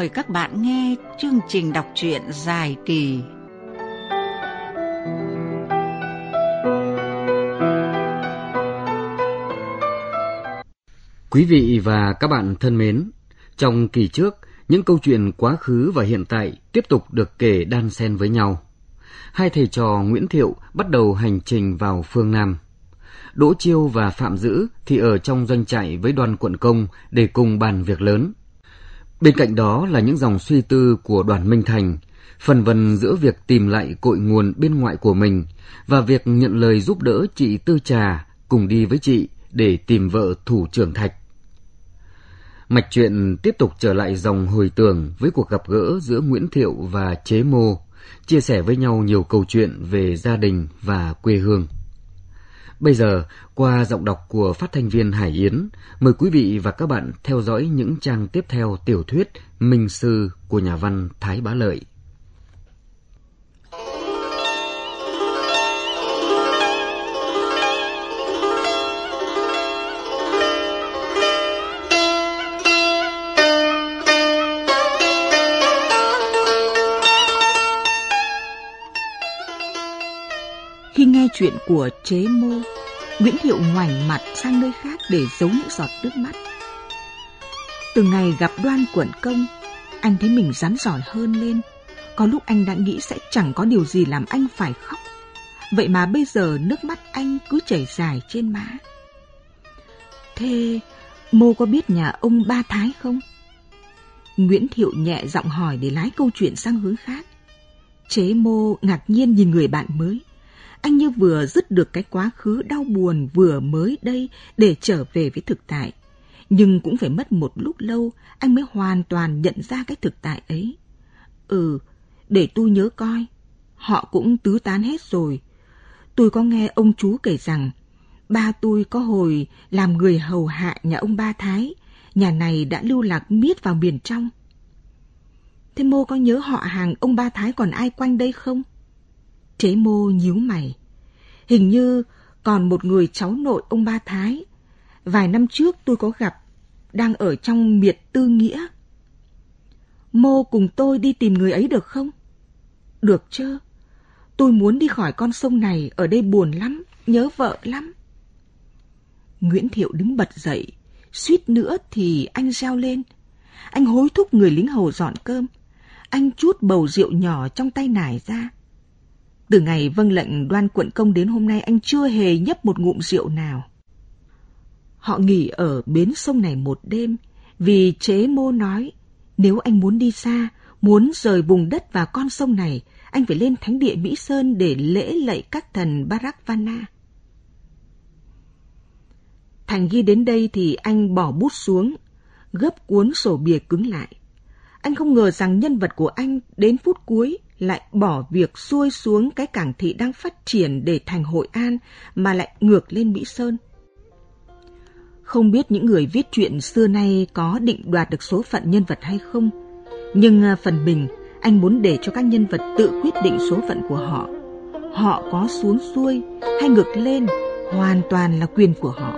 mời các bạn nghe chương trình đọc truyện dài kỳ Quý vị và các bạn thân mến, trong kỳ trước, những câu chuyện quá khứ và hiện tại tiếp tục được kể đan xen với nhau. Hai thầy trò Nguyễn Thiệu bắt đầu hành trình vào phương Nam. Đỗ Chiêu và Phạm Dữ thì ở trong doanh trại với Đoàn Quận Công để cùng bàn việc lớn. Bên cạnh đó là những dòng suy tư của Đoàn Minh Thành, phần vân giữa việc tìm lại cội nguồn bên ngoại của mình và việc nhận lời giúp đỡ chị Tư Trà cùng đi với chị để tìm vợ thủ trưởng Thạch. Mạch truyện tiếp tục trở lại dòng hồi tưởng với cuộc gặp gỡ giữa Nguyễn Thiệu và Chế Mô, chia sẻ với nhau nhiều câu chuyện về gia đình và quê hương. Bây giờ, qua giọng đọc của phát thanh viên Hải Yến, mời quý vị và các bạn theo dõi những trang tiếp theo tiểu thuyết Minh Sư của nhà văn Thái Bá Lợi. Khi nghe chuyện của Chế Mô, Nguyễn Thiệu ngoảnh mặt sang nơi khác để giấu những giọt nước mắt. Từ ngày gặp Đoan Quận Công, anh thấy mình rắn giỏi hơn lên. Có lúc anh đã nghĩ sẽ chẳng có điều gì làm anh phải khóc. Vậy mà bây giờ nước mắt anh cứ chảy dài trên má. Thế Mô có biết nhà ông Ba Thái không? Nguyễn Thiệu nhẹ giọng hỏi để lái câu chuyện sang hướng khác. Chế Mô ngạc nhiên nhìn người bạn mới. Anh như vừa dứt được cái quá khứ đau buồn vừa mới đây để trở về với thực tại. Nhưng cũng phải mất một lúc lâu anh mới hoàn toàn nhận ra cái thực tại ấy. Để tôi nhớ coi. Họ cũng tứ tán hết rồi. Tôi có nghe ông chú kể rằng ba tôi có hồi làm người hầu hạ nhà ông Ba Thái. Nhà này đã lưu lạc miết vào miền trong. Thế Mô có nhớ họ hàng ông Ba Thái còn ai quanh đây không? Chế Mô nhíu mày. Hình như còn một người cháu nội ông Ba Thái. Vài năm trước tôi có gặp, đang ở trong miệt Tư Nghĩa. Mô cùng tôi đi tìm người ấy được không? Được chứ. Tôi muốn đi khỏi con sông này, ở đây buồn lắm, nhớ vợ lắm. Nguyễn Thiệu đứng bật dậy, suýt nữa thì anh reo lên. Anh hối thúc người lính hầu dọn cơm. Anh trút bầu rượu nhỏ trong tay nải ra. Từ ngày vâng lệnh Đoan Quận Công đến hôm nay anh chưa hề nhấp một ngụm rượu nào. Họ nghỉ ở bến sông này một đêm vì Chế Mô nói nếu anh muốn đi xa, muốn rời vùng đất và con sông này, anh phải lên thánh địa Mỹ Sơn để lễ lạy các thần Barakvana. Thành ghi đến đây thì anh bỏ bút xuống, gấp cuốn sổ bìa cứng lại. Anh không ngờ rằng nhân vật của anh đến phút cuối lại bỏ việc xuôi xuống cái cảng thị đang phát triển để thành Hội An mà lại ngược lên Mỹ Sơn. Không biết những người viết truyện xưa nay có định đoạt được số phận nhân vật hay không, nhưng phần mình anh muốn để cho các nhân vật tự quyết định số phận của họ. Họ có xuống xuôi hay ngược lên hoàn toàn là quyền của họ.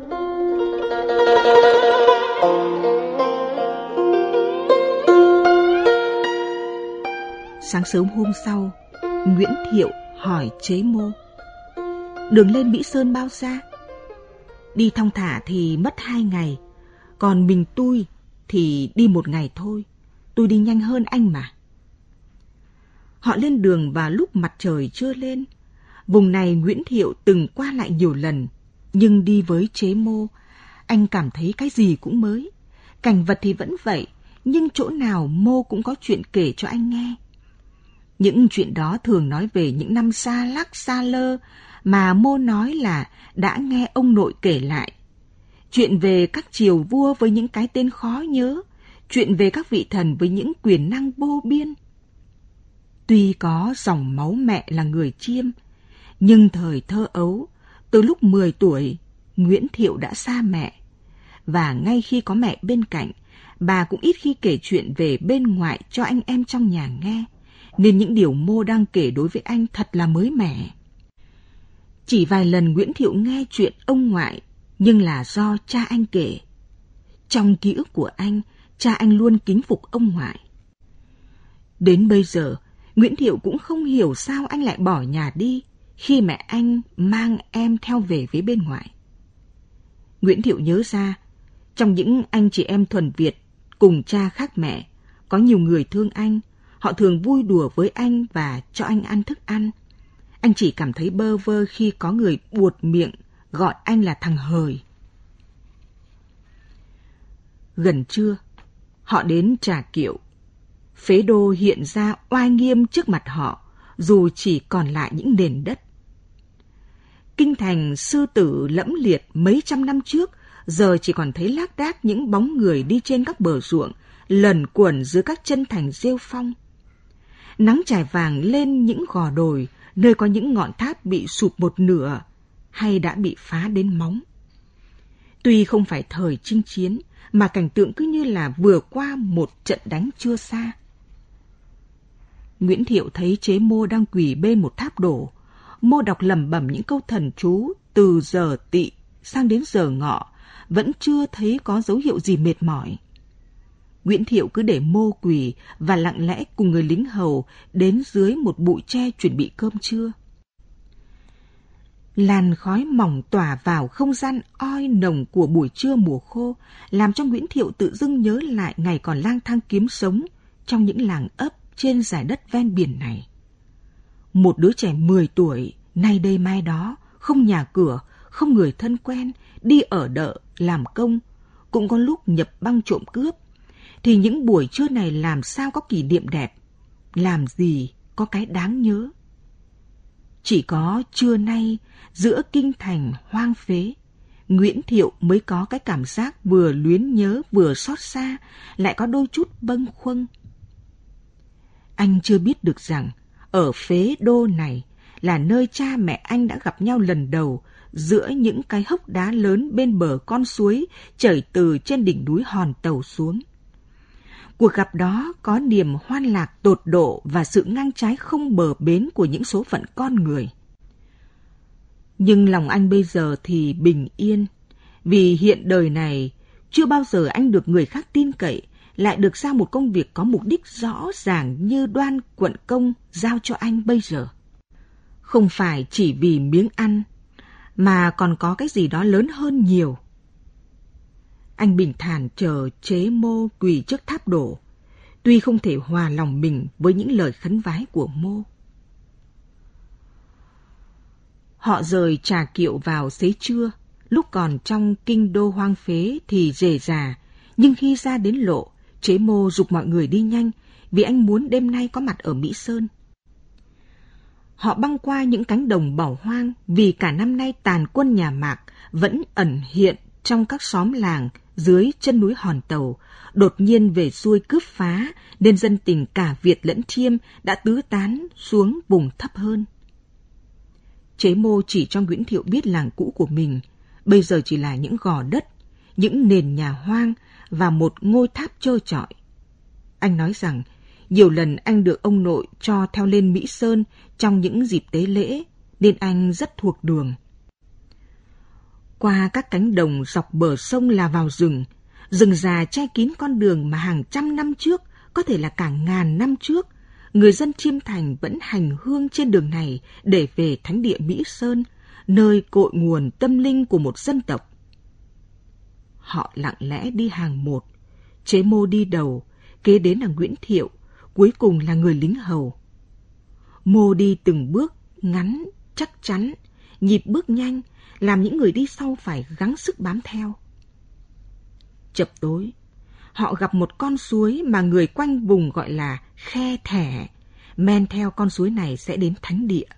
Sáng sớm hôm sau, Nguyễn Thiệu hỏi Chế Mô. Đường lên Mỹ Sơn bao xa? Đi thong thả thì mất 2 ngày, còn mình tôi thì đi 1 ngày thôi. Tôi đi nhanh hơn anh mà. Họ lên đường vào lúc mặt trời chưa lên. Vùng này Nguyễn Thiệu từng qua lại nhiều lần, nhưng đi với Chế Mô, anh cảm thấy cái gì cũng mới. Cảnh vật thì vẫn vậy, nhưng chỗ nào Mô cũng có chuyện kể cho anh nghe. Những chuyện đó thường nói về những năm xa lắc xa lơ mà Mô nói là đã nghe ông nội kể lại. Chuyện về các triều vua với những cái tên khó nhớ, chuyện về các vị thần với những quyền năng vô biên. Tuy có dòng máu mẹ là người Chiêm, nhưng thời thơ ấu, từ lúc 10 tuổi, Nguyễn Thiệu đã xa mẹ. Và ngay khi có mẹ bên cạnh, bà cũng ít khi kể chuyện về bên ngoại cho anh em trong nhà nghe. Nên những điều Mô đang kể đối với anh thật là mới mẻ. Chỉ vài lần Nguyễn Thiệu nghe chuyện ông ngoại, nhưng là do cha anh kể. Trong ký ức của anh, cha anh luôn kính phục ông ngoại. Đến bây giờ, Nguyễn Thiệu cũng không hiểu sao anh lại bỏ nhà đi khi mẹ anh mang em theo về với bên ngoại. Nguyễn Thiệu nhớ ra, trong những anh chị em thuần Việt cùng cha khác mẹ, có nhiều người thương anh, họ thường vui đùa với anh và cho anh ăn thức ăn. Anh chỉ cảm thấy bơ vơ khi có người buột miệng gọi anh là thằng hời. Gần trưa, họ đến Trà Kiệu. Phế đô hiện ra oai nghiêm trước mặt họ, dù chỉ còn lại những nền đất. Kinh thành sư tử lẫm liệt mấy trăm năm trước, giờ chỉ còn thấy lác đác những bóng người đi trên các bờ ruộng, lẩn quẩn dưới các chân thành rêu phong. Nắng trải vàng lên những gò đồi, nơi có những ngọn tháp bị sụp một nửa hay đã bị phá đến móng. Tuy không phải thời chinh chiến, mà cảnh tượng cứ như là vừa qua một trận đánh chưa xa. Nguyễn Thiệu thấy Chế Mô đang quỳ bên một tháp đổ. Mô đọc lẩm bẩm những câu thần chú từ giờ Tỵ sang đến giờ Ngọ, vẫn chưa thấy có dấu hiệu gì mệt mỏi. Nguyễn Thiệu cứ để Mô quỳ và lặng lẽ cùng người lính hầu đến dưới một bụi tre chuẩn bị cơm trưa. Làn khói mỏng tỏa vào không gian oi nồng của buổi trưa mùa khô, làm cho Nguyễn Thiệu tự dưng nhớ lại ngày còn lang thang kiếm sống trong những làng ấp trên dải đất ven biển này. Một đứa trẻ 10 tuổi, nay đây mai đó, không nhà cửa, không người thân quen, đi ở đợ, làm công, cũng có lúc nhập băng trộm cướp, thì những buổi trưa này làm sao có kỷ niệm đẹp, làm gì có cái đáng nhớ. Chỉ có trưa nay, giữa kinh thành hoang phế, Nguyễn Thiệu mới có cái cảm giác vừa luyến nhớ vừa xót xa, lại có đôi chút bâng khuâng. Anh chưa biết được rằng, ở phế đô này là nơi cha mẹ anh đã gặp nhau lần đầu giữa những cái hốc đá lớn bên bờ con suối chảy từ trên đỉnh núi Hòn Tàu xuống. Cuộc gặp đó có niềm hoan lạc tột độ và sự ngang trái không bờ bến của những số phận con người. Nhưng lòng anh bây giờ thì bình yên, vì hiện đời này chưa bao giờ anh được người khác tin cậy, lại được giao một công việc có mục đích rõ ràng như Đoan quận công giao cho anh bây giờ. Không phải chỉ vì miếng ăn, mà còn có cái gì đó lớn hơn nhiều. Anh bình thản chờ Chế Mô quỳ trước tháp đổ, tuy không thể hòa lòng mình với những lời khấn vái của Mô. Họ rời Trà Kiệu vào xế trưa, lúc còn trong kinh đô hoang phế thì rề rà, nhưng khi ra đến lộ, Chế Mô giục mọi người đi nhanh, vì anh muốn đêm nay có mặt ở Mỹ Sơn. Họ băng qua những cánh đồng bỏ hoang, vì cả năm nay tàn quân nhà Mạc vẫn ẩn hiện trong các xóm làng dưới chân núi Hòn Tàu, đột nhiên về xuôi cướp phá, nên dân tình cả Việt lẫn Chiêm đã tứ tán xuống vùng thấp hơn. Chế Mô chỉ cho Nguyễn Thiệu biết làng cũ của mình, bây giờ chỉ là những gò đất, những nền nhà hoang và một ngôi tháp trơ trọi. Anh nói rằng, nhiều lần anh được ông nội cho theo lên Mỹ Sơn trong những dịp tế lễ, nên anh rất thuộc đường. Qua các cánh đồng dọc bờ sông là vào rừng, rừng già che kín con đường mà hàng trăm năm trước, có thể là cả ngàn năm trước, người dân Chiêm Thành vẫn hành hương trên đường này để về thánh địa Mỹ Sơn, nơi cội nguồn tâm linh của một dân tộc. Họ lặng lẽ đi hàng một, Chế Mô đi đầu, kế đến là Nguyễn Thiệu, cuối cùng là người lính hầu. Mô đi từng bước ngắn, chắc chắn, nhịp bước nhanh, làm những người đi sau phải gắng sức bám theo. Chập tối, họ gặp một con suối mà người quanh vùng gọi là Khe Thẻ, men theo con suối này sẽ đến thánh địa.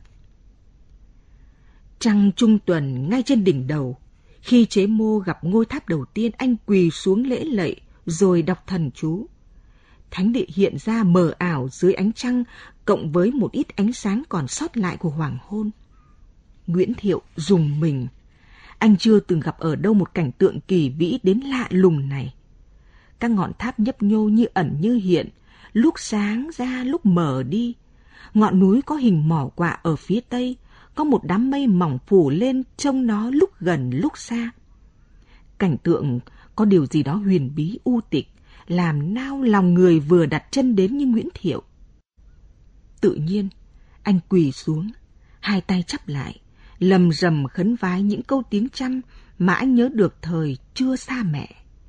Trăng trung tuần ngay trên đỉnh đầu, khi Chế Mô gặp ngôi tháp đầu tiên, anh quỳ xuống lễ lạy rồi đọc thần chú. Thánh địa hiện ra mờ ảo dưới ánh trăng, cộng với một ít ánh sáng còn sót lại của hoàng hôn. Nguyễn Thiệu rùng mình. Anh chưa từng gặp ở đâu một cảnh tượng kỳ vĩ đến lạ lùng này. Các ngọn tháp nhấp nhô như ẩn như hiện, lúc sáng ra lúc mờ đi. Ngọn núi có hình mỏ quạ ở phía tây, có một đám mây mỏng phủ lên trông nó lúc gần lúc xa. Cảnh tượng có điều gì đó huyền bí u tịch, làm nao lòng người vừa đặt chân đến như Nguyễn Thiệu. Tự nhiên, anh quỳ xuống, hai tay chắp lại, lầm rầm khấn vái những câu tiếng Chăm mà anh nhớ được thời chưa xa mẹ.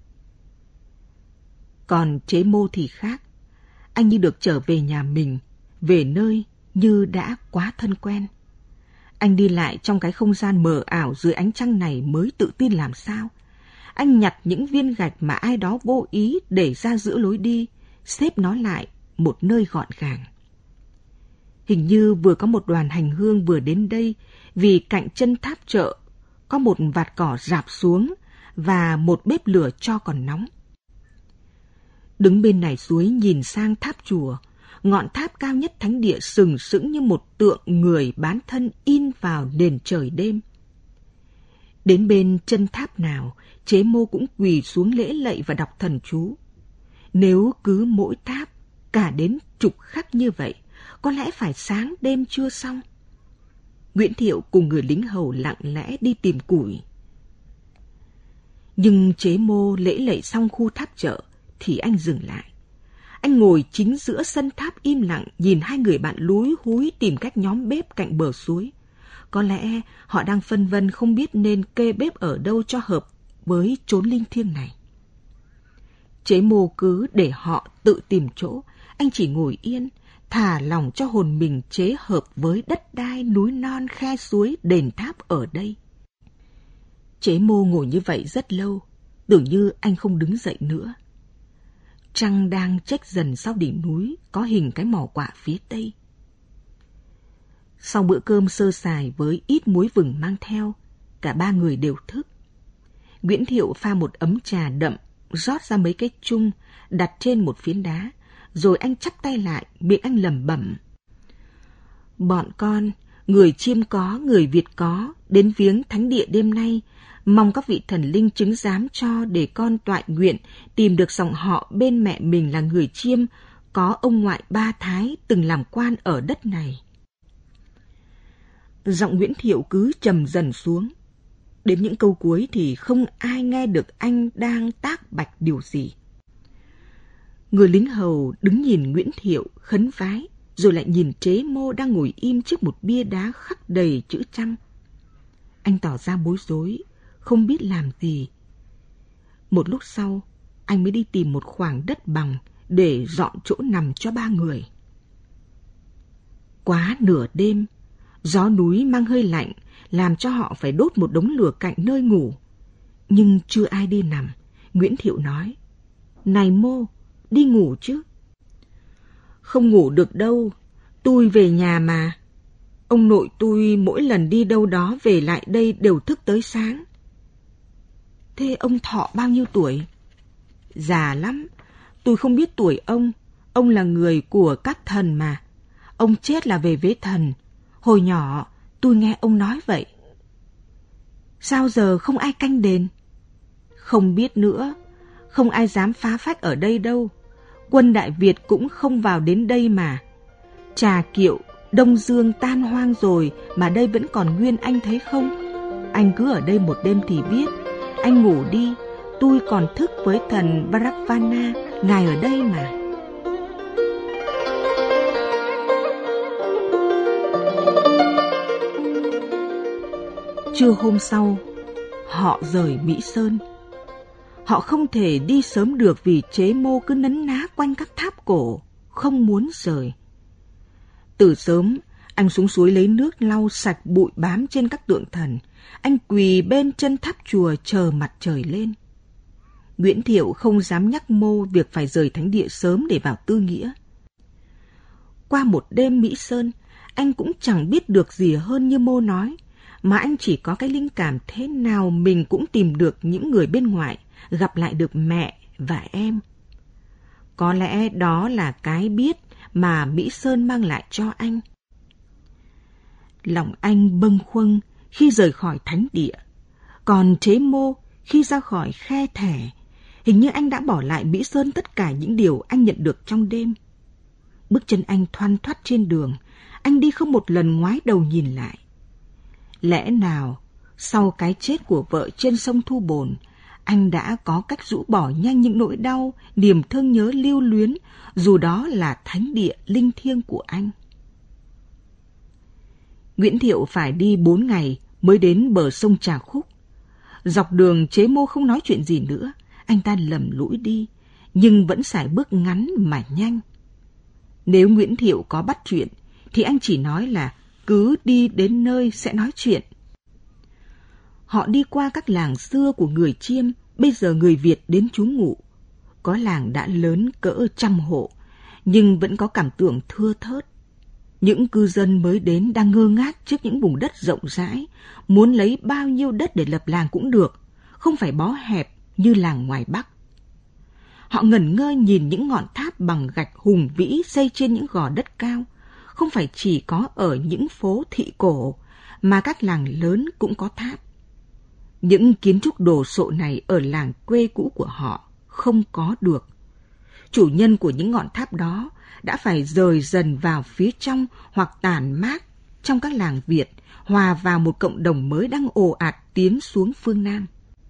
Còn Chế Mô thì khác, anh như được trở về nhà mình, về nơi như đã quá thân quen. Anh đi lại trong cái không gian mờ ảo dưới ánh trăng này mới tự tin làm sao. Anh nhặt những viên gạch mà ai đó vô ý để ra giữa lối đi, xếp nó lại một nơi gọn gàng. Hình như vừa có một đoàn hành hương vừa đến đây, vì cạnh chân tháp chợ có một vạt cỏ rạp xuống và một bếp lửa tro còn nóng. Đứng bên này suối nhìn sang tháp chùa, ngọn tháp cao nhất thánh địa sừng sững như một tượng người bán thân in vào nền trời đêm. Đến bên chân tháp nào, Chế Mô cũng quỳ xuống lễ lạy và đọc thần chú. Nếu cứ mỗi tháp cả đến chục khắc như vậy, có lẽ phải sáng đêm chưa xong. Nguyễn Thiệu cùng người lính hầu lặng lẽ đi tìm củi. Nhưng Chế Mô lễ lạy xong khu tháp chợ thì anh dừng lại. Anh ngồi chính giữa sân tháp im lặng nhìn hai người bạn lúi húi tìm cách nhóm bếp cạnh bờ suối. Có lẽ họ đang phân vân không biết nên kê bếp ở đâu cho hợp với chốn linh thiêng này. Chế Mô cứ để họ tự tìm chỗ, anh chỉ ngồi yên, thả lòng cho hồn mình chế hợp với đất đai, núi non, khe suối, đền tháp ở đây. Chế Mô ngồi như vậy rất lâu, tưởng như anh không đứng dậy nữa. Trăng đang chếch dần sau đỉnh núi, có hình cái mỏ quạ phía tây. Sau bữa cơm sơ sài với ít muối vừng mang theo, cả ba người đều thức. Nguyễn Thiệu pha một ấm trà đậm, rót ra mấy cái chung, đặt trên một phiến đá, rồi anh chắp tay lại, miệng anh lẩm bẩm. Bọn con, người Chiêm có, người Việt có, đến viếng thánh địa đêm nay, mong các vị thần linh chứng giám cho để con toại nguyện tìm được dòng họ bên mẹ mình là người Chiêm, có ông ngoại Ba Thái từng làm quan ở đất này. Giọng Nguyễn Thiệu cứ trầm dần xuống. Đến những câu cuối thì không ai nghe được anh đang tác bạch điều gì. Người lính hầu đứng nhìn Nguyễn Thiệu khấn vái, rồi lại nhìn Chế Mô đang ngồi im trước một bia đá khắc đầy chữ Chăm. Anh tỏ ra bối rối, không biết làm gì. Một lúc sau, anh mới đi tìm một khoảng đất bằng để dọn chỗ nằm cho ba người. Quá nửa đêm, gió núi mang hơi lạnh, làm cho họ phải đốt một đống lửa cạnh nơi ngủ. Nhưng chưa ai đi nằm, Nguyễn Thiệu nói, này Mô, đi ngủ chứ. Không ngủ được đâu, tôi về nhà mà. Ông nội tôi mỗi lần đi đâu đó về lại đây đều thức tới sáng. Thế ông Thọ bao nhiêu tuổi? Già lắm, tôi không biết tuổi ông là người của các thần mà. Ông chết là về với thần, hồi nhỏ tôi nghe ông nói vậy. Sao giờ không ai canh đền? Không biết nữa, không ai dám phá phách ở đây đâu. Quân Đại Việt cũng không vào đến đây mà. Trà Kiệu, Đông Dương tan hoang rồi mà đây vẫn còn nguyên, anh thấy không? Anh cứ ở đây một đêm thì biết. Anh ngủ đi, tôi còn thức với thần Varavana, ngài ở đây mà. Trưa hôm sau, họ rời Mỹ Sơn. Họ không thể đi sớm được vì Chế Mô cứ nấn ná quanh các tháp cổ, không muốn rời. Từ sớm, anh xuống suối lấy nước lau sạch bụi bám trên các tượng thần. Anh quỳ bên chân tháp chùa chờ mặt trời lên. Nguyễn Thiệu không dám nhắc Mô việc phải rời thánh địa sớm để vào tư nghĩa. Qua một đêm Mỹ Sơn, anh cũng chẳng biết được gì hơn như Mô nói, mà anh chỉ có cái linh cảm thế nào mình cũng tìm được những người bên ngoài, gặp lại được mẹ và em. Có lẽ đó là cái biết mà Mỹ Sơn mang lại cho anh. Lòng anh bâng khuâng khi rời khỏi thánh địa, còn Chế Mô khi ra khỏi khe thẻ, hình như anh đã bỏ lại Mỹ Sơn tất cả những điều anh nhận được trong đêm. Bước chân anh thoăn thoắt trên đường, anh đi không một lần ngoái đầu nhìn lại. Lẽ nào, sau cái chết của vợ trên sông Thu Bồn, Anh đã có cách rũ bỏ nhanh những nỗi đau, niềm thương nhớ lưu luyến, dù đó là thánh địa linh thiêng của anh. Nguyễn Thiệu phải đi 4 ngày mới đến bờ sông Trà Khúc. Dọc đường Chế Mô không nói chuyện gì nữa, anh ta lầm lũi đi, nhưng vẫn sải bước ngắn mà nhanh. Nếu Nguyễn Thiệu có bắt chuyện, thì anh chỉ nói là cứ đi đến nơi sẽ nói chuyện. Họ đi qua các làng xưa của người Chiêm, bây giờ người Việt đến trú ngụ. Có làng đã lớn cỡ 100 hộ, nhưng vẫn có cảm tưởng thưa thớt. Những cư dân mới đến đang ngơ ngác trước những vùng đất rộng rãi, muốn lấy bao nhiêu đất để lập làng cũng được, không phải bó hẹp như làng ngoài Bắc. Họ ngẩn ngơ nhìn những ngọn tháp bằng gạch hùng vĩ xây trên những gò đất cao, không phải chỉ có ở những phố thị cổ, mà các làng lớn cũng có tháp. Những kiến trúc đồ sộ này ở làng quê cũ của họ không có được. Chủ nhân của những ngọn tháp đó đã phải rời dần vào phía trong hoặc tản mát trong các làng Việt, hòa vào một cộng đồng mới đang ồ ạt tiến xuống phương Nam.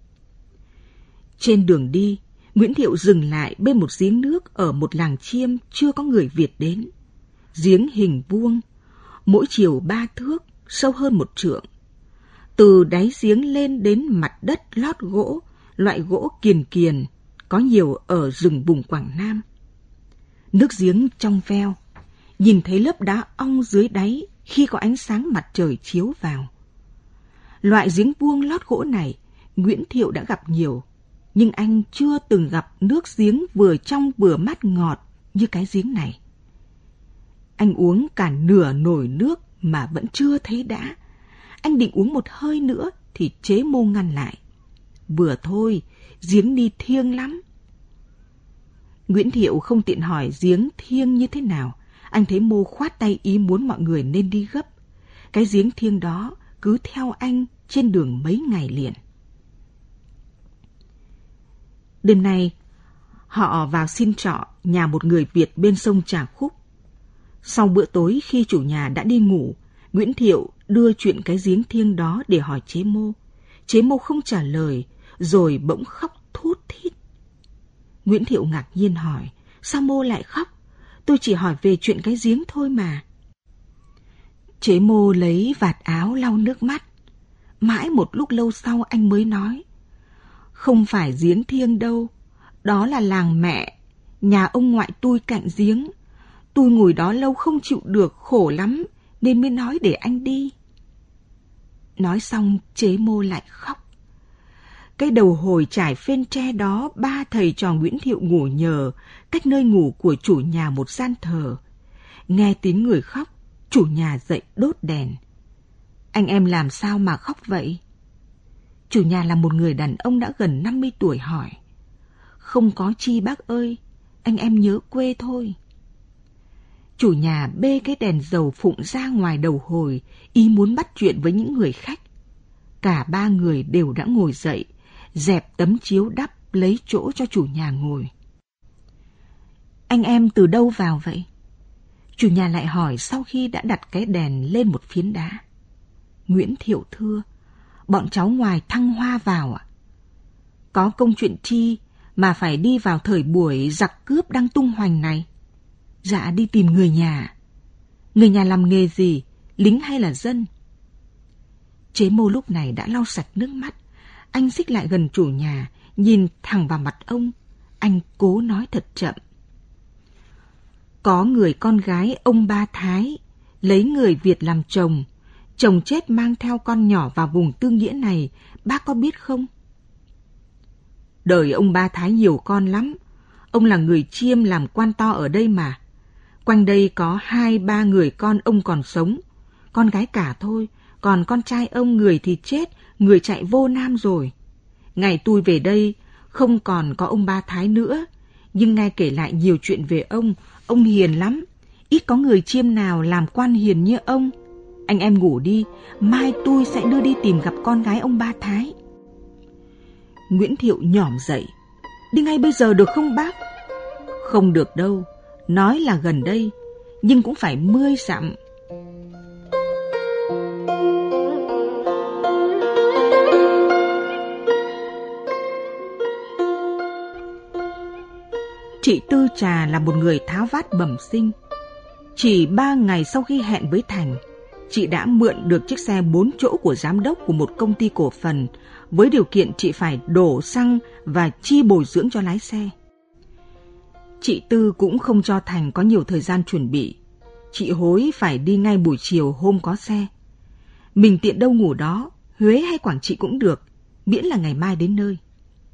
Trên đường đi, Nguyễn Thiệu dừng lại bên một giếng nước ở một làng Chiêm chưa có người Việt đến. Giếng hình vuông, mỗi chiều 3 thước, sâu hơn 1 trượng. Từ đáy giếng lên đến mặt đất lót gỗ, loại gỗ kiền kiền, có nhiều ở rừng vùng Quảng Nam. Nước giếng trong veo, nhìn thấy lớp đá ong dưới đáy khi có ánh sáng mặt trời chiếu vào. Loại giếng vuông lót gỗ này, Nguyễn Thiệu đã gặp nhiều, nhưng anh chưa từng gặp nước giếng vừa trong vừa mát ngọt như cái giếng này. Anh uống cả nửa nồi nước mà vẫn chưa thấy đã. Anh định uống một hơi nữa thì Chế Mô ngăn lại. Vừa thôi, giếng đi thiêng lắm. Nguyễn Thiệu không tiện hỏi giếng thiêng như thế nào. Anh thấy Mô khoát tay ý muốn mọi người nên đi gấp. Cái giếng thiêng đó cứ theo anh trên đường mấy ngày liền. Đêm nay, họ vào xin trọ nhà một người Việt bên sông Trà Khúc. Sau bữa tối khi chủ nhà đã đi ngủ, Nguyễn Thiệu đưa chuyện cái giếng thiêng đó để hỏi Chế Mô. Chế Mô không trả lời, rồi bỗng khóc thút thít. Nguyễn Thiệu ngạc nhiên hỏi, sao Mô lại khóc? Tôi chỉ hỏi về chuyện cái giếng thôi mà. Chế Mô lấy vạt áo lau nước mắt. Mãi một lúc lâu sau anh mới nói, không phải giếng thiêng đâu, đó là làng mẹ, nhà ông ngoại tôi cạnh giếng. Tôi ngồi đó lâu không chịu được, khổ lắm, nên mới nói để anh đi. Nói xong, Chế Mô lại khóc. Cái đầu hồi trải phên tre đó, 3 thầy trò Nguyễn Thiệu ngủ nhờ, cách nơi ngủ của chủ nhà một gian thờ. Nghe tiếng người khóc, chủ nhà dậy đốt đèn. Anh em làm sao mà khóc vậy? Chủ nhà là một người đàn ông đã gần 50 tuổi hỏi. Không có chi bác ơi, anh em nhớ quê thôi. Chủ nhà bê cái đèn dầu phụng ra ngoài đầu hồi, ý muốn bắt chuyện với những người khách. Cả 3 người đều đã ngồi dậy, dẹp tấm chiếu đắp lấy chỗ cho chủ nhà ngồi. Anh em từ đâu vào vậy? Chủ nhà lại hỏi sau khi đã đặt cái đèn lên một phiến đá. Nguyễn Thiệu thưa, bọn cháu ngoài Thăng Hoa vào ạ. Có công chuyện chi mà phải đi vào thời buổi giặc cướp đang tung hoành này? Dạ đi tìm người nhà. Người nhà làm nghề gì, lính hay là dân? Chế Mô lúc này đã lau sạch nước mắt. Anh xích lại gần chủ nhà, nhìn thẳng vào mặt ông. Anh cố nói thật chậm. Có người con gái ông Ba Thái, lấy người Việt làm chồng. Chồng chết mang theo con nhỏ vào vùng Tư Nghĩa này, bác có biết không? Đời ông Ba Thái nhiều con lắm. Ông là người Chiêm làm quan to ở đây mà. Quanh đây có 2-3 người con ông còn sống. Con gái cả thôi, còn con trai ông người thì chết, người chạy vô Nam rồi. Ngày tôi về đây, không còn có ông Ba Thái nữa. Nhưng nghe kể lại nhiều chuyện về ông hiền lắm. Ít có người Chiêm nào làm quan hiền như ông. Anh em ngủ đi, mai tôi sẽ đưa đi tìm gặp con gái ông Ba Thái. Nguyễn Thiệu nhỏm dậy. Đi ngay bây giờ được không bác? Không được đâu, nói là gần đây, nhưng cũng phải 10 dặm. Chị Tư Trà là một người tháo vát bẩm sinh. Chỉ 3 ngày sau khi hẹn với Thành, chị đã mượn được chiếc xe 4 chỗ của giám đốc của một công ty cổ phần, với điều kiện chị phải đổ xăng và chi bồi dưỡng cho lái xe. Chị Tư cũng không cho Thành có nhiều thời gian chuẩn bị. Chị hối phải đi ngay buổi chiều hôm có xe. Mình tiện đâu ngủ đó, Huế hay Quảng Trị cũng được, miễn là ngày mai đến nơi.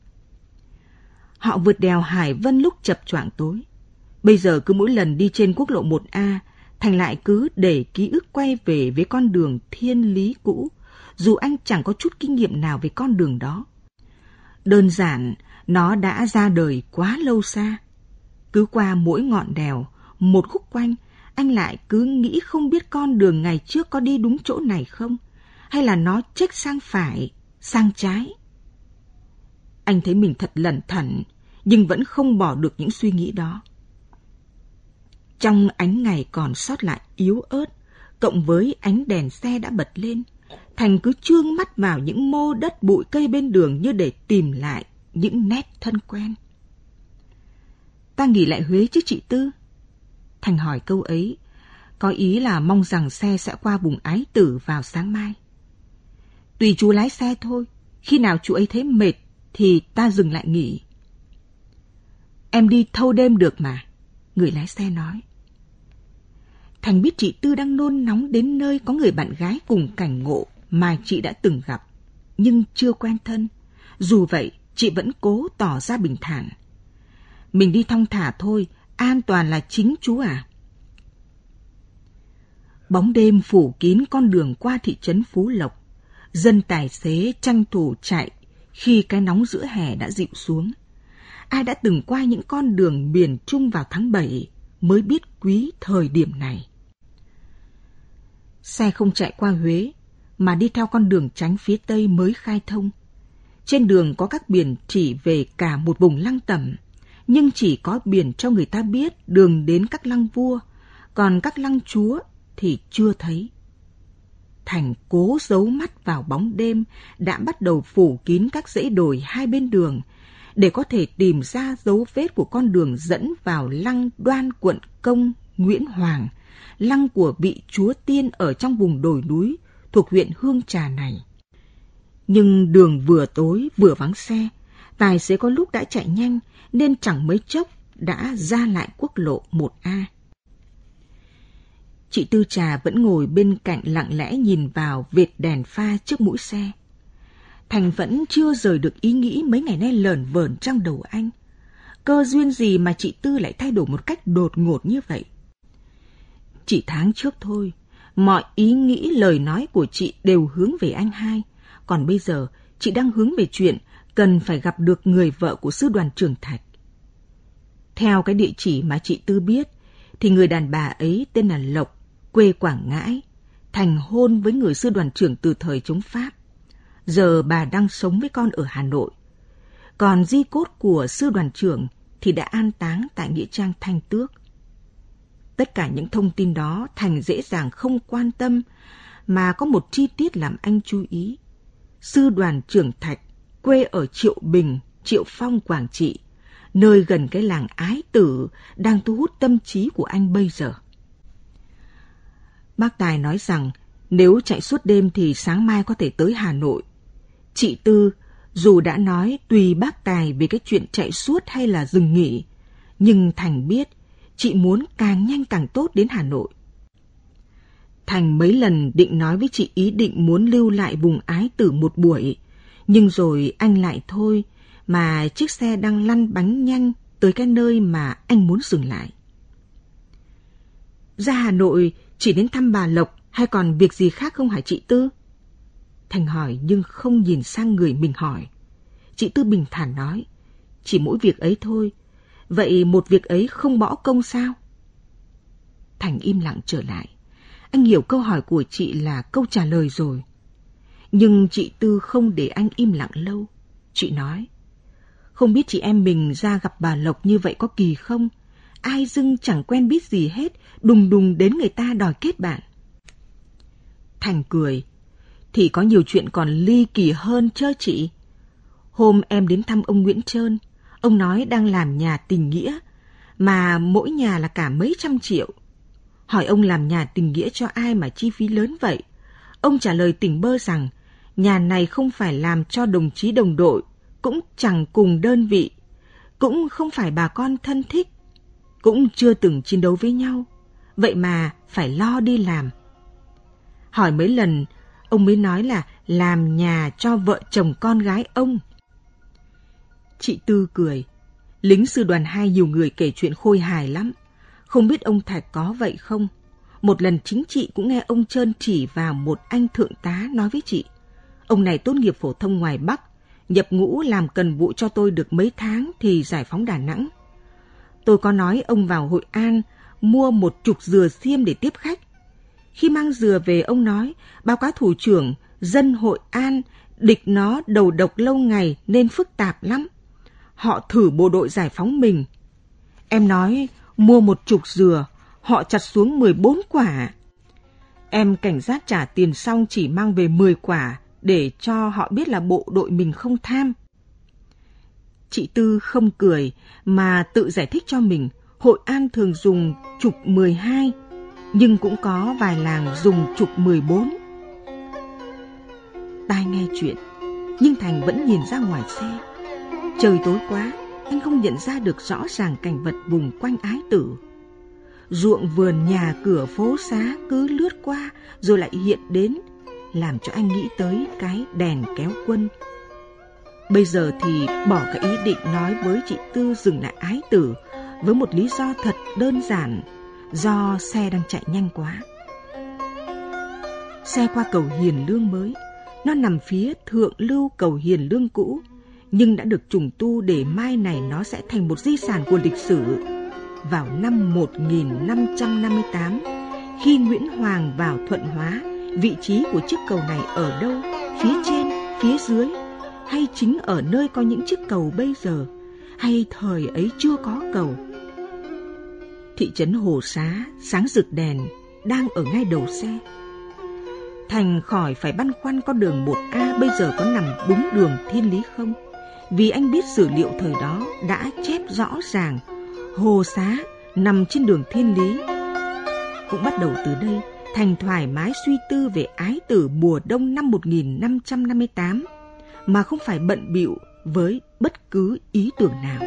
Họ vượt đèo Hải Vân lúc chập choạng tối. Bây giờ cứ mỗi lần đi trên quốc lộ 1A, Thành lại cứ để ký ức quay về với con đường thiên lý cũ, dù anh chẳng có chút kinh nghiệm nào về con đường đó. Đơn giản, nó đã ra đời quá lâu xa. Cứ qua mỗi ngọn đèo, một khúc quanh, anh lại cứ nghĩ không biết con đường ngày trước có đi đúng chỗ này không, hay là nó chếch sang phải, sang trái. Anh thấy mình thật lẩn thẩn, nhưng vẫn không bỏ được những suy nghĩ đó. Trong ánh ngày còn sót lại yếu ớt, cộng với ánh đèn xe đã bật lên, Thành cứ chương mắt vào những mô đất bụi cây bên đường như để tìm lại những nét thân quen. Ta nghỉ lại Huế chứ chị Tư? Thành hỏi câu ấy, có ý là mong rằng xe sẽ qua vùng Ái Tử vào sáng mai. Tùy chú lái xe thôi, khi nào chú ấy thấy mệt thì ta dừng lại nghỉ. Em đi thâu đêm được mà, người lái xe nói. Thành biết chị Tư đang nôn nóng đến nơi có người bạn gái cùng cảnh ngộ mà chị đã từng gặp, nhưng chưa quen thân. Dù vậy, chị vẫn cố tỏ ra bình thản. Mình đi thong thả thôi, an toàn là chính chú à. Bóng đêm phủ kín con đường qua thị trấn Phú Lộc. Dân tài xế tranh thủ chạy khi cái nóng giữa hè đã dịu xuống. Ai đã từng qua những con đường miền Trung vào tháng 7 mới biết quý thời điểm này. Xe không chạy qua Huế, mà đi theo con đường tránh phía Tây mới khai thông. Trên đường có các biển chỉ về cả một vùng lăng tẩm, nhưng chỉ có biển cho người ta biết đường đến các lăng vua, còn các lăng chúa thì chưa thấy. Thành cố giấu mắt vào bóng đêm đã bắt đầu phủ kín các dãy đồi hai bên đường, để có thể tìm ra dấu vết của con đường dẫn vào lăng Đoan Quận Công Nguyễn Hoàng, lăng của vị chúa tiên ở trong vùng đồi núi thuộc huyện Hương Trà này. Nhưng đường vừa tối vừa vắng xe, tài xế có lúc đã chạy nhanh nên chẳng mấy chốc đã ra lại quốc lộ 1A. Chị Tư Trà vẫn ngồi bên cạnh lặng lẽ nhìn vào vệt đèn pha trước mũi xe. Thành vẫn chưa rời được ý nghĩ mấy ngày nay lởn vởn trong đầu anh. Cơ duyên gì mà chị Tư lại thay đổi một cách đột ngột như vậy? Chỉ tháng trước thôi, mọi ý nghĩ lời nói của chị đều hướng về anh hai. Còn bây giờ, chị đang hướng về chuyện cần phải gặp được người vợ của sư đoàn trưởng Thạch. Theo cái địa chỉ mà chị Tư biết, thì người đàn bà ấy tên là Lộc, quê Quảng Ngãi, thành hôn với người sư đoàn trưởng từ thời chống Pháp. Giờ bà đang sống với con ở Hà Nội. Còn di cốt của sư đoàn trưởng thì đã an táng tại nghĩa trang Thanh Tước. Tất cả những thông tin đó Thành dễ dàng không quan tâm, mà có một chi tiết làm anh chú ý. Sư đoàn trưởng Thạch quê ở Triệu Bình, Triệu Phong, Quảng Trị, nơi gần cái làng Ái Tử đang thu hút tâm trí của anh bây giờ. Bác Tài nói rằng nếu chạy suốt đêm thì sáng mai có thể tới Hà Nội. Chị Tư dù đã nói tùy bác Tài về cái chuyện chạy suốt hay là dừng nghỉ, nhưng Thành biết chị muốn càng nhanh càng tốt đến Hà Nội. Thành mấy lần định nói với chị ý định muốn lưu lại vùng Ái Tử một buổi, nhưng rồi anh lại thôi, mà chiếc xe đang lăn bánh nhanh tới cái nơi mà anh muốn dừng lại. Ra Hà Nội chỉ đến thăm bà Lộc hay còn việc gì khác không hả chị Tư? Thành hỏi nhưng không nhìn sang người mình hỏi. Chị Tư bình thản nói, chỉ mỗi việc ấy thôi. Vậy một việc ấy không bỏ công sao? Thành im lặng trở lại. Anh hiểu câu hỏi của chị là câu trả lời rồi. Nhưng chị Tư không để anh im lặng lâu. Chị nói, không biết chị em mình ra gặp bà Lộc như vậy có kỳ không? Ai dưng chẳng quen biết gì hết, đùng đùng đến người ta đòi kết bạn. Thành cười, thì có nhiều chuyện còn ly kỳ hơn chớ chị. Hôm em đến thăm ông Nguyễn Trơn, ông nói đang làm nhà tình nghĩa, mà mỗi nhà là cả mấy trăm triệu. Hỏi ông làm nhà tình nghĩa cho ai mà chi phí lớn vậy? Ông trả lời tỉnh bơ rằng nhà này không phải làm cho đồng chí đồng đội, cũng chẳng cùng đơn vị, cũng không phải bà con thân thích, cũng chưa từng chiến đấu với nhau, vậy mà phải lo đi làm. Hỏi mấy lần, ông mới nói là làm nhà cho vợ chồng con gái ông. Chị Tư cười. Lính sư đoàn 2 nhiều người kể chuyện khôi hài lắm. Không biết ông Thạch có vậy không? Một lần chính chị cũng nghe ông Trơn chỉ vào một anh thượng tá nói với chị. Ông này tốt nghiệp phổ thông ngoài Bắc, nhập ngũ làm cần vụ cho tôi được mấy tháng thì giải phóng Đà Nẵng. Tôi có nói ông vào Hội An mua 10 dừa xiêm để tiếp khách. Khi mang dừa về ông nói, báo cáo thủ trưởng, dân Hội An, địch nó đầu độc lâu ngày nên phức tạp lắm. Họ thử bộ đội giải phóng mình. Em nói, mua 10 dừa, họ chặt xuống 14 quả. Em cảnh giác trả tiền xong chỉ mang về 10 quả để cho họ biết là bộ đội mình không tham. Chị Tư không cười mà tự giải thích cho mình, Hội An thường dùng trục 12, nhưng cũng có vài làng dùng trục 14. Tai nghe chuyện, nhưng Thành vẫn nhìn ra ngoài xe. Trời tối quá, anh không nhận ra được rõ ràng cảnh vật vùng quanh Ái Tử. Ruộng vườn nhà cửa phố xá cứ lướt qua rồi lại hiện đến, làm cho anh nghĩ tới cái đèn kéo quân. Bây giờ thì bỏ cái ý định nói với chị Tư dừng lại Ái Tử với một lý do thật đơn giản, do xe đang chạy nhanh quá. Xe qua cầu Hiền Lương mới, nó nằm phía thượng lưu cầu Hiền Lương cũ, nhưng đã được trùng tu để mai này nó sẽ thành một di sản của lịch sử. Vào năm 1558, khi Nguyễn Hoàng vào Thuận Hóa, vị trí của chiếc cầu này ở đâu? Phía trên, phía dưới, hay chính ở nơi có những chiếc cầu bây giờ, hay thời ấy chưa có cầu? Thị trấn Hồ Xá sáng rực đèn đang ở ngay đầu xe. Thành khỏi phải băn khoăn có đường 1A bây giờ có nằm đúng đường Thiên Lý không, vì anh biết sử liệu thời đó đã chép rõ ràng Hồ Xá nằm trên đường Thiên Lý. Cũng bắt đầu từ đây, Thành thoải mái suy tư về Ái Tử mùa đông năm 1558 mà không phải bận bịu với bất cứ ý tưởng nào.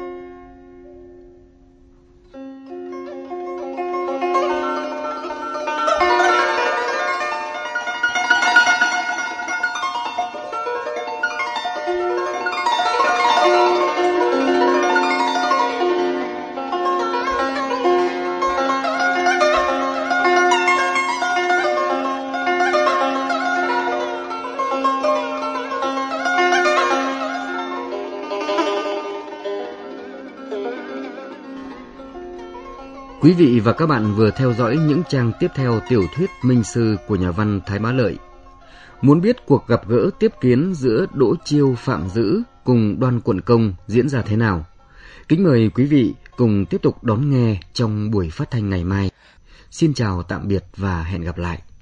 Quý vị và các bạn vừa theo dõi những trang tiếp theo tiểu thuyết Minh Sư của nhà văn Thái Bá Lợi. Muốn biết cuộc gặp gỡ tiếp kiến giữa Đỗ Chiêu, Phạm Dữ cùng Đoan Quận Công diễn ra thế nào? Kính mời quý vị cùng tiếp tục đón nghe trong buổi phát thanh ngày mai. Xin chào tạm biệt và hẹn gặp lại.